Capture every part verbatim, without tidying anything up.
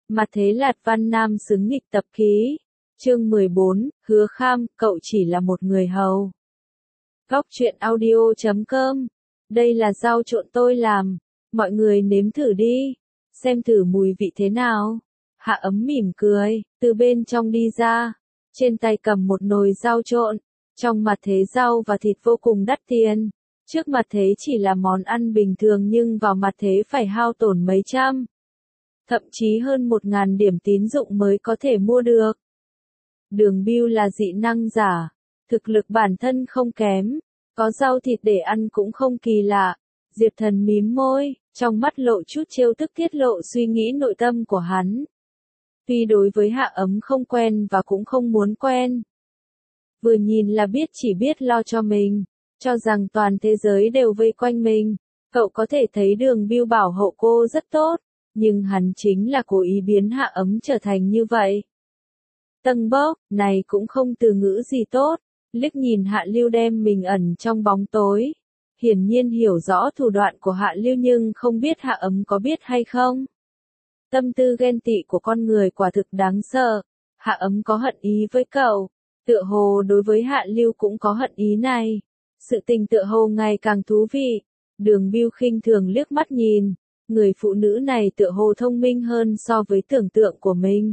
Mặt thế Lạt Văn Nam xứng nghịch tập ký. Chương mười bốn, Hứa Kham, cậu chỉ là một người hầu. Góc truyện audio chấm com. Đây là rau trộn tôi làm. Mọi người nếm thử đi. Xem thử mùi vị thế nào. Hạ Ấm mỉm cười, từ bên trong đi ra. Trên tay cầm một nồi rau trộn. Trong mặt thế rau và thịt vô cùng đắt tiền. Trước mặt thế chỉ là món ăn bình thường nhưng vào mặt thế phải hao tổn mấy trăm. Thậm chí hơn một ngàn điểm tín dụng mới có thể mua được. Đường Bưu là dị năng giả. Thực lực bản thân không kém. Có rau thịt để ăn cũng không kỳ lạ. Diệp Thần mím môi, trong mắt lộ chút trêu tức tiết lộ suy nghĩ nội tâm của hắn. Tuy đối với Hạ Ấm không quen và cũng không muốn quen. Vừa nhìn là biết chỉ biết lo cho mình, cho rằng toàn thế giới đều vây quanh mình. Cậu có thể thấy Đường Bưu bảo hộ cô rất tốt, nhưng hắn chính là cố ý biến Hạ Ấm trở thành như vậy. Tân bốc, này cũng không từ ngữ gì tốt, liếc nhìn Hạ Lưu đem mình ẩn trong bóng tối. Hiển nhiên hiểu rõ thủ đoạn của Hạ Lưu nhưng không biết Hạ Ấm có biết hay không. Tâm tư ghen tị của con người quả thực đáng sợ. Hạ Ấm có hận ý với cậu, tựa hồ đối với Hạ Lưu cũng có hận ý này. Sự tình tựa hồ ngày càng thú vị. Đường Bưu khinh thường liếc mắt nhìn, người phụ nữ này tựa hồ thông minh hơn so với tưởng tượng của mình.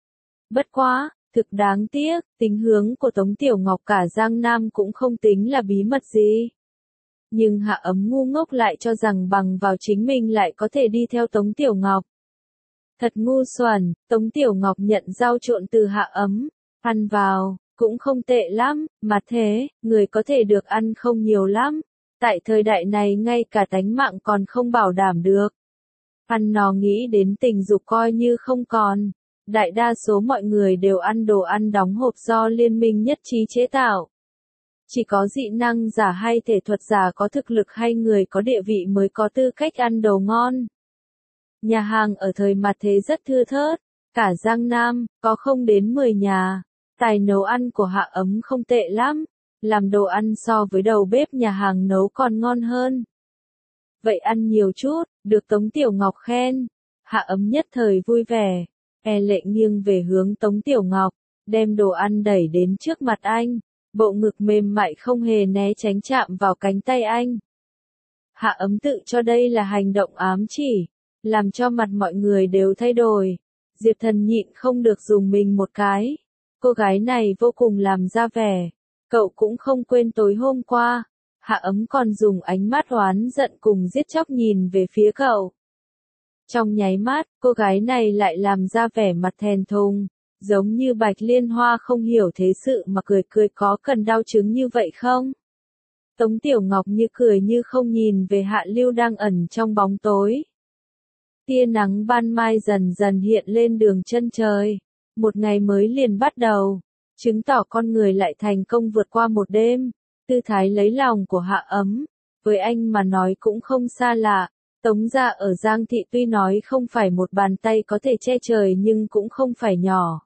Bất quá, thực đáng tiếc, tính hướng của Tống Tiểu Ngọc cả Giang Nam cũng không tính là bí mật gì. Nhưng Hạ Ấm ngu ngốc lại cho rằng bằng vào chính mình lại có thể đi theo Tống Tiểu Ngọc. Thật ngu xuẩn, Tống Tiểu Ngọc nhận rau trộn từ Hạ Ấm, ăn vào, cũng không tệ lắm, mà thế, người có thể được ăn không nhiều lắm. Tại thời đại này ngay cả tánh mạng còn không bảo đảm được. Ăn nó nghĩ đến tình dục coi như không còn. Đại đa số mọi người đều ăn đồ ăn đóng hộp do liên minh nhất trí chế tạo. Chỉ có dị năng giả hay thể thuật giả có thực lực hay người có địa vị mới có tư cách ăn đồ ngon. Nhà hàng ở thời mặt thế rất thưa thớt, cả Giang Nam, có không đến mười nhà. Tài nấu ăn của Hạ Ấm không tệ lắm, làm đồ ăn so với đầu bếp nhà hàng nấu còn ngon hơn. Vậy ăn nhiều chút, được Tống Tiểu Ngọc khen. Hạ Ấm nhất thời vui vẻ, e lệ nghiêng về hướng Tống Tiểu Ngọc, đem đồ ăn đẩy đến trước mặt anh, bộ ngực mềm mại không hề né tránh chạm vào cánh tay anh. Hạ Ấm tự cho đây là hành động ám chỉ, làm cho mặt mọi người đều thay đổi. Diệp Thần nhịn không được dùng mình một cái. Cô gái này vô cùng làm ra vẻ. Cậu cũng không quên tối hôm qua. Hạ Ấm còn dùng ánh mắt oán giận cùng giết chóc nhìn về phía cậu. Trong nháy mắt, cô gái này lại làm ra vẻ mặt thèm thùng, giống như Bạch Liên Hoa không hiểu thế sự mà cười cười có cần đau chứng như vậy không? Tống Tiểu Ngọc như cười như không nhìn về Hạ Lưu đang ẩn trong bóng tối. Tia nắng ban mai dần dần hiện lên đường chân trời. Một ngày mới liền bắt đầu, chứng tỏ con người lại thành công vượt qua một đêm. Tư thái lấy lòng của Hạ Ấm, với anh mà nói cũng không xa lạ. Tống gia ở Giang Thị tuy nói không phải một bàn tay có thể che trời nhưng cũng không phải nhỏ.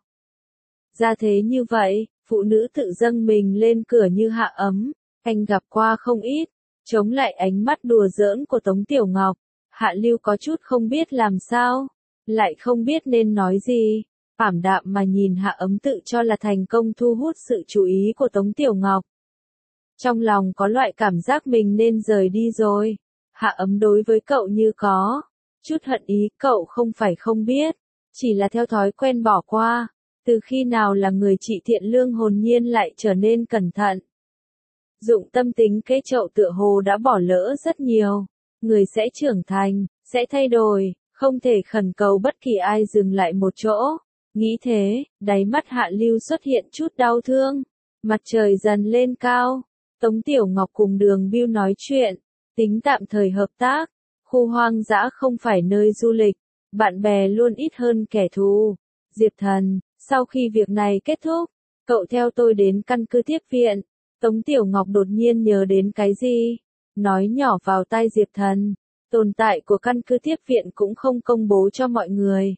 Ra thế như vậy, phụ nữ tự dâng mình lên cửa như Hạ Ấm, anh gặp qua không ít. Chống lại ánh mắt đùa giỡn của Tống Tiểu Ngọc, Hạ Lưu có chút không biết làm sao, lại không biết nên nói gì. Ảm đạm mà nhìn Hạ Ấm tự cho là thành công thu hút sự chú ý của Tống Tiểu Ngọc. Trong lòng có loại cảm giác mình nên rời đi rồi. Hạ Ấm đối với cậu như có chút hận ý, cậu không phải không biết, chỉ là theo thói quen bỏ qua. Từ khi nào là người chị thiện lương hồn nhiên lại trở nên cẩn thận. Dụng tâm tính kế chậu tựa hồ đã bỏ lỡ rất nhiều. Người sẽ trưởng thành, sẽ thay đổi, không thể khẩn cầu bất kỳ ai dừng lại một chỗ. Nghĩ thế, đáy mắt Hạ Lưu xuất hiện chút đau thương. Mặt trời dần lên cao. Tống Tiểu Ngọc cùng Đường Bưu nói chuyện, tính tạm thời hợp tác. Khu hoang dã không phải nơi du lịch, bạn bè luôn ít hơn kẻ thù. Diệp Thần, sau khi việc này kết thúc, cậu theo tôi đến căn cứ tiếp viện. Tống Tiểu Ngọc đột nhiên nhớ đến cái gì, nói nhỏ vào tai Diệp Thần. Tồn tại của căn cứ tiếp viện cũng không công bố cho mọi người.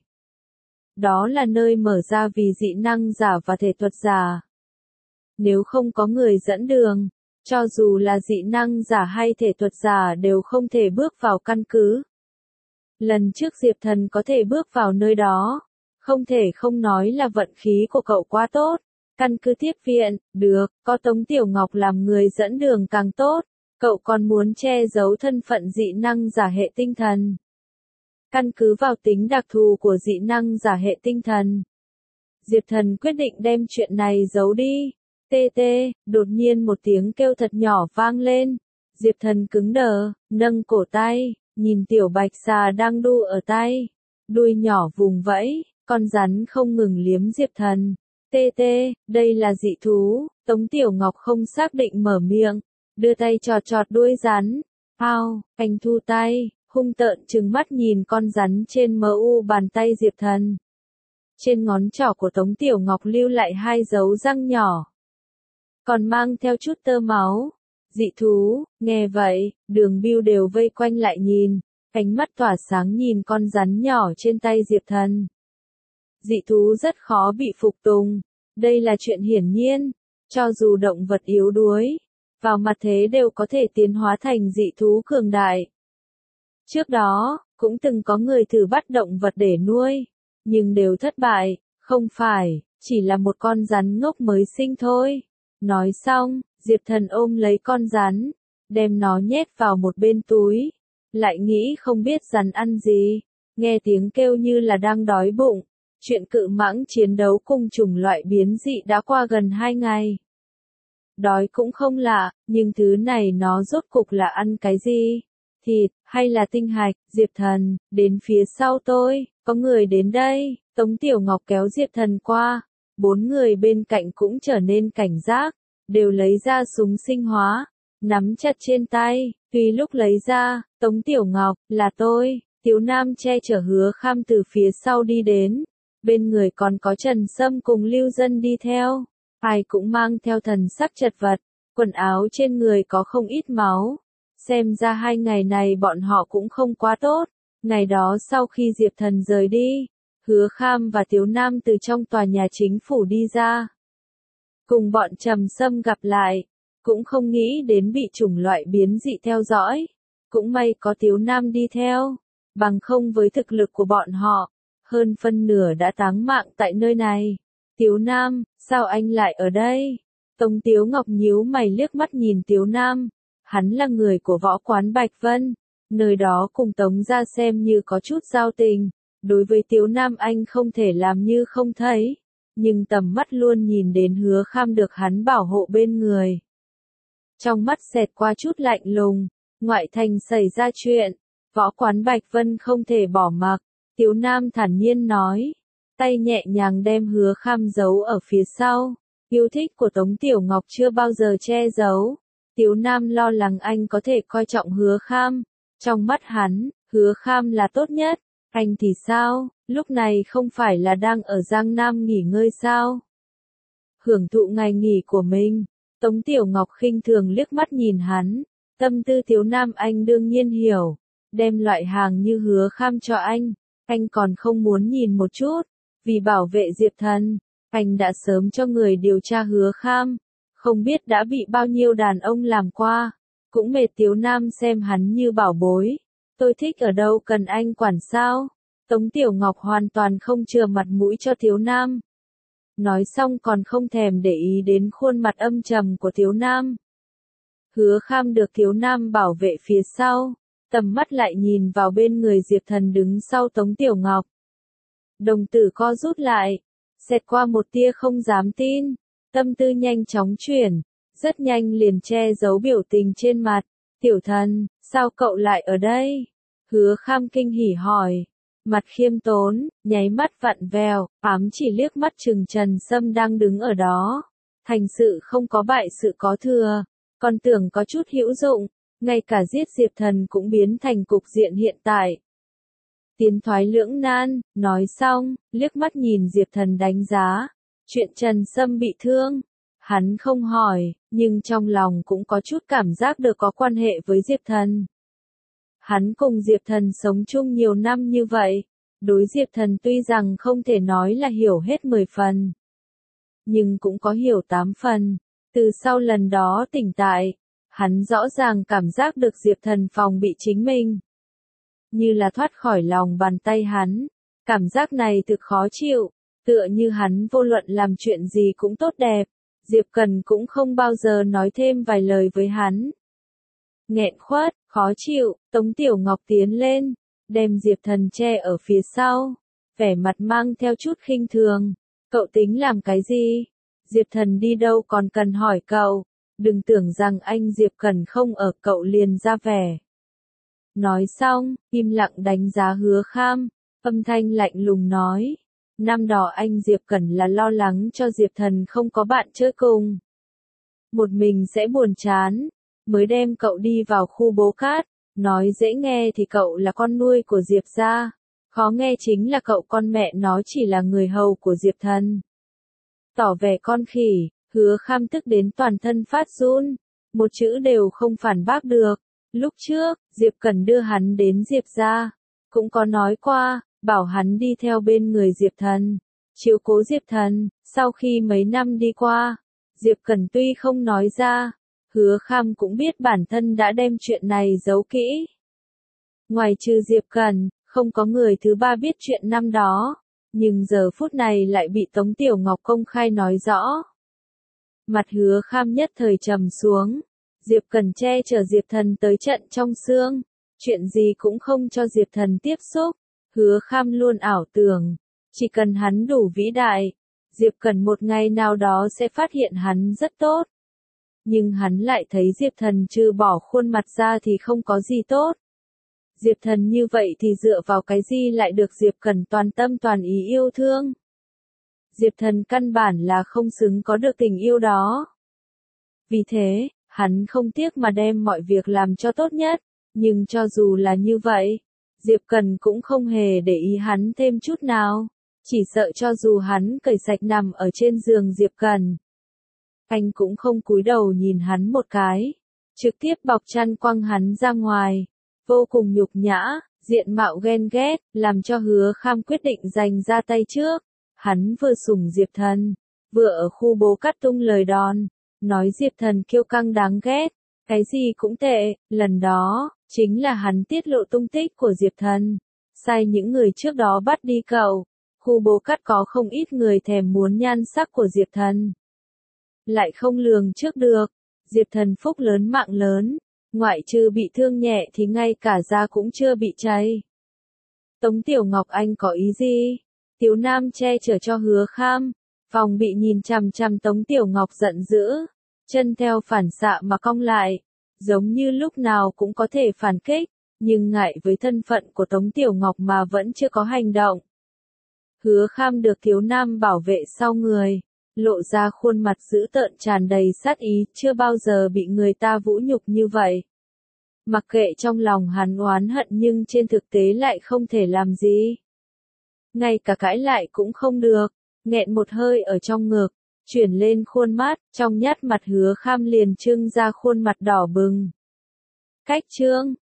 Đó là nơi mở ra vì dị năng giả và thể thuật giả. Nếu không có người dẫn đường, cho dù là dị năng giả hay thể thuật giả đều không thể bước vào căn cứ. Lần trước Diệp Thần có thể bước vào nơi đó, Không thể không nói là vận khí của cậu quá tốt. Căn cứ tiếp viện, được, có Tống Tiểu Ngọc làm người dẫn đường càng tốt. Cậu còn muốn che giấu thân phận dị năng giả hệ tinh thần. Căn cứ vào tính đặc thù của dị năng giả hệ tinh thần, Diệp Thần quyết định đem chuyện này giấu đi. Tê tê, đột nhiên một tiếng kêu thật nhỏ vang lên. Diệp Thần cứng đờ, nâng cổ tay, nhìn tiểu bạch xà đang đu ở tay. Đuôi nhỏ vùng vẫy, con rắn không ngừng liếm Diệp Thần. Tê tê, đây là dị thú. Tống Tiểu Ngọc không xác định mở miệng, đưa tay chọt chọt đuôi rắn. Ao, anh thu tay, hung tợn trừng mắt nhìn con rắn trên mờ u bàn tay Diệp Thần. Trên ngón trỏ của Tống Tiểu Ngọc lưu lại hai dấu răng nhỏ, còn mang theo chút tơ máu. Dị thú, nghe vậy, Đường Bưu đều vây quanh lại nhìn, ánh mắt tỏa sáng nhìn con rắn nhỏ trên tay Diệp Thần. Dị thú rất khó bị phục tùng, đây là chuyện hiển nhiên, cho dù động vật yếu đuối, vào mặt thế đều có thể tiến hóa thành dị thú cường đại. Trước đó, cũng từng có người thử bắt động vật để nuôi, nhưng đều thất bại, không phải, chỉ là một con rắn ngốc mới sinh thôi. Nói xong, Diệp Thần ôm lấy con rắn, đem nó nhét vào một bên túi, lại nghĩ không biết rắn ăn gì, nghe tiếng kêu như là đang đói bụng. Chuyện cự mãng chiến đấu cùng chủng loại biến dị đã qua gần hai ngày. Đói cũng không lạ, nhưng thứ này nó rốt cục là ăn cái gì? Thịt, hay là tinh hạch? Diệp Thần, đến phía sau tôi, có người đến đây. Tống Tiểu Ngọc kéo Diệp Thần qua, bốn người bên cạnh cũng trở nên cảnh giác, đều lấy ra súng sinh hóa, nắm chặt trên tay. Tuy lúc lấy ra, Tống Tiểu Ngọc, là tôi, Tiếu Nam che chở Hứa Kham từ phía sau đi đến. Bên người còn có Trần Sâm cùng Lưu Dân đi theo, ai cũng mang theo thần sắc chật vật, quần áo trên người có không ít máu. Xem ra hai ngày này bọn họ cũng không quá tốt. Ngày đó sau khi Diệp Thần rời đi, Hứa Kham và Tiếu Nam từ trong tòa nhà chính phủ đi ra, cùng bọn Trầm Sâm gặp lại, cũng không nghĩ đến bị chủng loại biến dị theo dõi. Cũng may có Tiếu Nam đi theo, bằng không với thực lực của bọn họ, hơn phân nửa đã táng mạng tại nơi này. Tiếu Nam, sao anh lại ở đây? Tống Tiếu Ngọc nhíu mày liếc mắt nhìn Tiếu Nam, hắn là người của võ quán Bạch Vân, nơi đó cùng Tống gia xem như có chút giao tình. Đối với Tiếu Nam anh không thể làm như không thấy, nhưng tầm mắt luôn nhìn đến Hứa Kham được hắn bảo hộ bên người. Trong mắt xẹt qua chút lạnh lùng, ngoại thành xảy ra chuyện, võ quán Bạch Vân không thể bỏ mặc. Tiếu Nam thản nhiên nói, tay nhẹ nhàng đem Hứa Kham giấu ở phía sau. Yêu thích của Tống Tiểu Ngọc chưa bao giờ che giấu. Tiếu Nam lo lắng anh có thể coi trọng Hứa Kham. Trong mắt hắn, Hứa Kham là tốt nhất. Anh thì sao, lúc này không phải là đang ở Giang Nam nghỉ ngơi sao? Hưởng thụ ngày nghỉ của mình. Tống Tiểu Ngọc khinh thường liếc mắt nhìn hắn. Tâm tư Tiếu Nam anh đương nhiên hiểu. Đem loại hàng như Hứa Kham cho anh, anh còn không muốn nhìn một chút. Vì bảo vệ Diệp Thần, anh đã sớm cho người điều tra Hứa Kham. Không biết đã bị bao nhiêu đàn ông làm qua. Cũng mệt Tiếu Nam xem hắn như bảo bối. Tôi thích ở đâu cần anh quản sao? Tống Tiểu Ngọc hoàn toàn không chừa mặt mũi cho Tiếu Nam. Nói xong còn không thèm để ý đến khuôn mặt âm trầm của Tiếu Nam. Hứa Kham được Tiếu Nam bảo vệ phía sau, tầm mắt lại nhìn vào bên người Diệp Thần đứng sau Tống Tiểu Ngọc. Đồng tử co rút lại, xẹt qua một tia không dám tin, tâm tư nhanh chóng chuyển, rất nhanh liền che giấu biểu tình trên mặt. Tiểu Thần, sao cậu lại ở đây? Hứa Kham kinh hỉ hỏi, mặt khiêm tốn, nháy mắt vặn vèo, ám chỉ liếc mắt chừng Trần Sâm đang đứng ở đó. Thành sự không có bại sự có thừa, còn tưởng có chút hữu dụng, ngay cả giết Diệp Thần cũng biến thành cục diện hiện tại. Tiến thoái lưỡng nan, nói xong, liếc mắt nhìn Diệp Thần đánh giá, chuyện Trần Sâm bị thương. Hắn không hỏi, nhưng trong lòng cũng có chút cảm giác được có quan hệ với Diệp Thần. Hắn cùng Diệp Thần sống chung nhiều năm như vậy, đối Diệp Thần tuy rằng không thể nói là hiểu hết mười phần, nhưng cũng có hiểu tám phần. Từ sau lần đó tỉnh tại, hắn rõ ràng cảm giác được Diệp Thần phòng bị chính mình, như là thoát khỏi lòng bàn tay hắn. Cảm giác này thực khó chịu, tựa như hắn vô luận làm chuyện gì cũng tốt đẹp, Diệp Cần cũng không bao giờ nói thêm vài lời với hắn. Nghẹn khuất, khó chịu, Tống Tiểu Ngọc tiến lên, đem Diệp Thần che ở phía sau, vẻ mặt mang theo chút khinh thường. Cậu tính làm cái gì? Diệp Thần đi đâu còn cần hỏi cậu, đừng tưởng rằng anh Diệp Cần không ở cậu liền ra vẻ. Nói xong, im lặng đánh giá Hứa Kham, âm thanh lạnh lùng nói. Năm đó anh Diệp Cẩn là lo lắng cho Diệp Thần không có bạn chơi cùng. Một mình sẽ buồn chán, mới đem cậu đi vào khu bố cát, nói dễ nghe thì cậu là con nuôi của Diệp gia, khó nghe chính là cậu con mẹ nó chỉ là người hầu của Diệp Thần. Tỏ vẻ con khỉ, Hứa Kham tức đến toàn thân phát run, một chữ đều không phản bác được. Lúc trước, Diệp Cẩn đưa hắn đến Diệp gia, cũng có nói qua, bảo hắn đi theo bên người Diệp Thần, chiếu cố Diệp Thần. Sau khi mấy năm đi qua, Diệp Cẩn tuy không nói ra, Hứa Kham cũng biết bản thân đã đem chuyện này giấu kỹ. Ngoài trừ Diệp Cẩn, không có người thứ ba biết chuyện năm đó, nhưng giờ phút này lại bị Tống Tiểu Ngọc công khai nói rõ. Mặt Hứa Kham nhất thời trầm xuống, Diệp Cẩn che chở Diệp Thần tới trận trong xương, chuyện gì cũng không cho Diệp Thần tiếp xúc. Hứa Kham luôn ảo tưởng, chỉ cần hắn đủ vĩ đại, Diệp Cẩn một ngày nào đó sẽ phát hiện hắn rất tốt. Nhưng hắn lại thấy Diệp Thần trừ bỏ khuôn mặt ra thì không có gì tốt. Diệp Thần như vậy thì dựa vào cái gì lại được Diệp Cẩn toàn tâm toàn ý yêu thương? Diệp Thần căn bản là không xứng có được tình yêu đó. Vì thế, hắn không tiếc mà đem mọi việc làm cho tốt nhất, nhưng cho dù là như vậy, Diệp Cần cũng không hề để ý hắn thêm chút nào, chỉ sợ cho dù hắn cởi sạch nằm ở trên giường Diệp Cần, anh cũng không cúi đầu nhìn hắn một cái, trực tiếp bọc chăn quăng hắn ra ngoài, vô cùng nhục nhã, diện mạo ghen ghét, làm cho Hứa Kham quyết định giành ra tay trước. Hắn vừa sủng Diệp Thần, vừa ở khu bố cát tung lời đòn, nói Diệp Thần kiêu căng đáng ghét, cái gì cũng tệ, lần đó, chính là hắn tiết lộ tung tích của Diệp Thần, sai những người trước đó bắt đi cậu, khu bố cát có không ít người thèm muốn nhan sắc của Diệp Thần. Lại không lường trước được, Diệp Thần phúc lớn mạng lớn, ngoại trừ bị thương nhẹ thì ngay cả da cũng chưa bị cháy. Tống Tiểu Ngọc anh có ý gì? Tiếu Nam che chở cho Hứa Kham, phòng bị nhìn chằm chằm Tống Tiểu Ngọc giận dữ, chân theo phản xạ mà cong lại, giống như lúc nào cũng có thể phản kích, nhưng ngại với thân phận của Tống Tiểu Ngọc mà vẫn chưa có hành động. Hứa Kham được Tiếu Nam bảo vệ sau người, lộ ra khuôn mặt dữ tợn tràn đầy sát ý, chưa bao giờ bị người ta vũ nhục như vậy. Mặc kệ trong lòng hắn oán hận nhưng trên thực tế lại không thể làm gì. Ngay cả cãi lại cũng không được, nghẹn một hơi ở trong ngực, chuyển lên khuôn mắt, trong nhát mặt Hứa Kham liền trưng ra khuôn mặt đỏ bừng. Cách trương,